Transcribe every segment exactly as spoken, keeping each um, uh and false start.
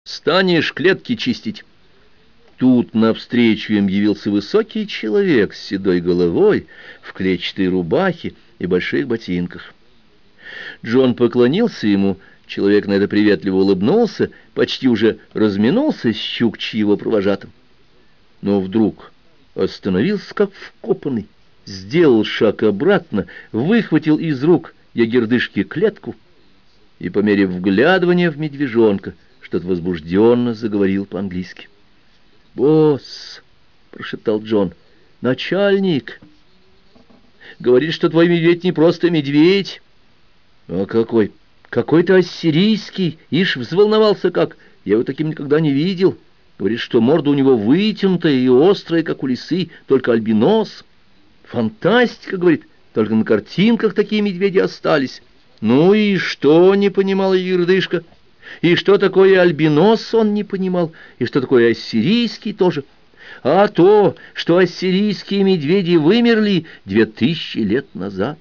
Станешь клетки чистить. Тут навстречу им явился высокий человек с седой головой, в клетчатой рубахе и больших ботинках. Джон поклонился ему, человек на это приветливо улыбнулся, почти уже разминулся с Чукчи его провожатым. Но вдруг остановился как вкопанный, сделал шаг обратно, выхватил из рук ягердышки клетку и, по мере вглядывания в медвежонка, что-то возбужденно заговорил по-английски. «Босс!» — прошептал Джон. «Начальник! Говорит, что твой медведь не просто медведь, а какой? Какой-то ассирийский! Ишь, взволновался как! Я его таким никогда не видел. Говорит, что морда у него вытянутая и острая, как у лисы, только альбинос. Фантастика, говорит, только на картинках такие медведи остались. Ну и что?» — не понимала Ердышка. И что такое альбинос, он не понимал, и что такое ассирийский тоже. А то, что ассирийские медведи вымерли две тысячи лет назад.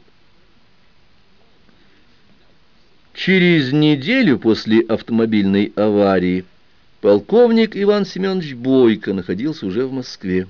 Через неделю после автомобильной аварии полковник Иван Семенович Бойко находился уже в Москве.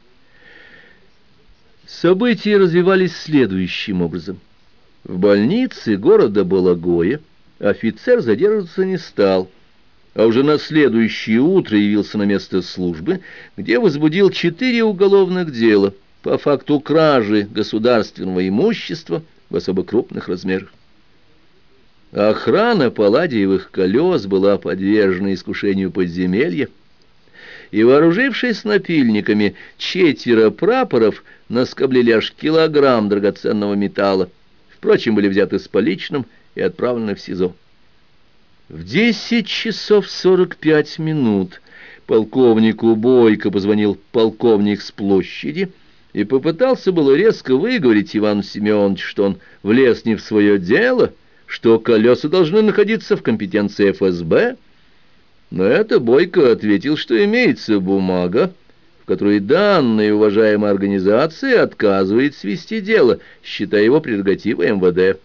События развивались следующим образом. В больнице города Балагоя офицер задерживаться не стал, а уже на следующее утро явился на место службы, где возбудил четыре уголовных дела по факту кражи государственного имущества в особо крупных размерах. Охрана палладиевых колес была подвержена искушению подземелья, и, вооружившись напильниками, четверо прапоров наскоблили аж килограмм драгоценного металла, впрочем, были взяты с поличным и отправлены в СИЗО. В десять часов сорок пять минут полковнику Бойко позвонил полковник с площади и попытался было резко выговорить Ивану Семеновичу, что он влез не в свое дело, что колеса должны находиться в компетенции эф эс бэ. Но это Бойко ответил, что имеется бумага, в которой данная уважаемая организация отказывает свести дело, считая его прерогативой эм вэ дэ.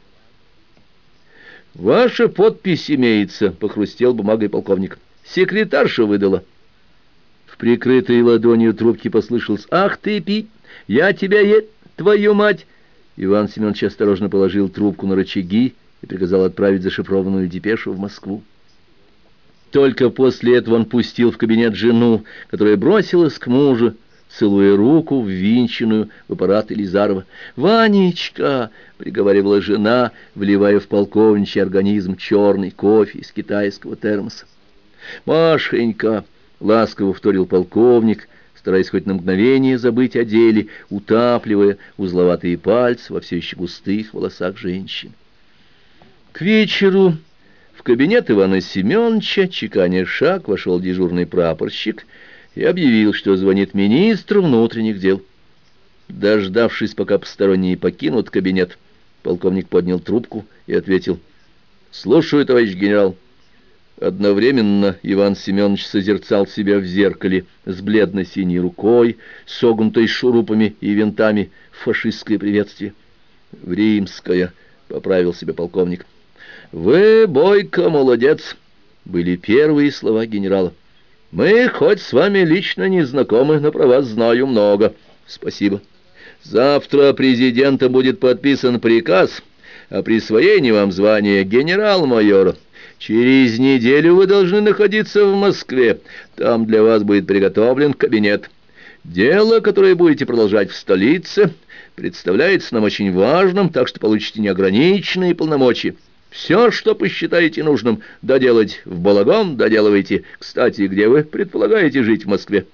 «Ваша подпись имеется», — похрустел бумагой полковник. «Секретарша выдала». В прикрытой ладонью трубки послышалось: «Ах ты, пи! Я тебя е... твою мать!» Иван Семенович осторожно положил трубку на рычаги и приказал отправить зашифрованную депешу в Москву. Только после этого он пустил в кабинет жену, которая бросилась к мужу, целуя руку, ввинченную в аппарат Елизарова. «Ванечка!» — приговаривала жена, вливая в полковничий организм черный кофе из китайского термоса. «Машенька!» — ласково вторил полковник, стараясь хоть на мгновение забыть о деле, утапливая узловатые пальцы во все еще густых волосах женщин. К вечеру в кабинет Ивана Семеновича, чеканя шаг, вошел дежурный прапорщик и объявил, что звонит министру внутренних дел. Дождавшись, пока посторонние покинут кабинет, полковник поднял трубку и ответил: «Слушаю, товарищ генерал». Одновременно Иван Семенович созерцал себя в зеркале с бледно-синей рукой, согнутой шурупами и винтами, в фашистское приветствие. «В римское», — поправил себя полковник. «Вы, Бойко, молодец», — были первые слова генерала. «Мы хоть с вами лично не знакомы, но про вас знаю много. Спасибо. Завтра президентом будет подписан приказ о присвоении вам звания генерал-майора. Через неделю вы должны находиться в Москве. Там для вас будет приготовлен кабинет. Дело, которое будете продолжать в столице, представляется нам очень важным, так что получите неограниченные полномочия. Все, что посчитаете нужным доделать в Балагон, доделывайте. Кстати, где вы предполагаете жить в Москве?»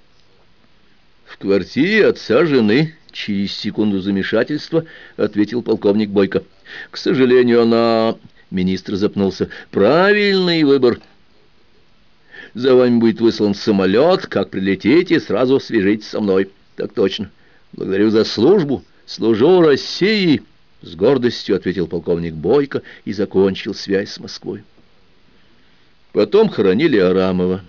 «В квартире отца жены», — через секунду замешательства ответил полковник Бойко. «К сожалению, она...» — министр запнулся. «Правильный выбор. За вами будет выслан самолет. Как прилетите, сразу свяжитесь со мной». «Так точно. Благодарю за службу. Служу России», — с гордостью ответил полковник Бойко и закончил связь с Москвой. Потом хоронили Арамова.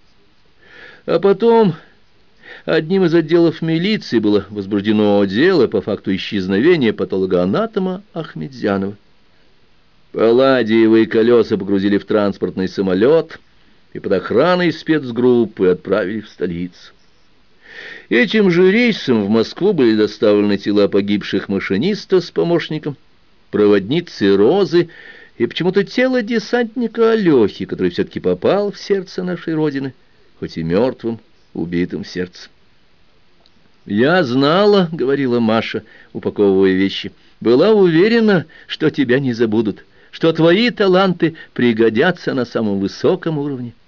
А потом одним из отделов милиции было возбуждено дело по факту исчезновения патологоанатома Ахметзянова. Палладиевые колеса погрузили в транспортный самолет, и под охраной спецгруппы отправили в столицу. Этим же рейсом в Москву были доставлены тела погибших машиниста с помощником, проводницы Розы и почему-то тело десантника Алехи, который все-таки попал в сердце нашей Родины, хоть и мертвым, убитым в сердце. «Я знала, — говорила Маша, упаковывая вещи, — была уверена, что тебя не забудут, что твои таланты пригодятся на самом высоком уровне.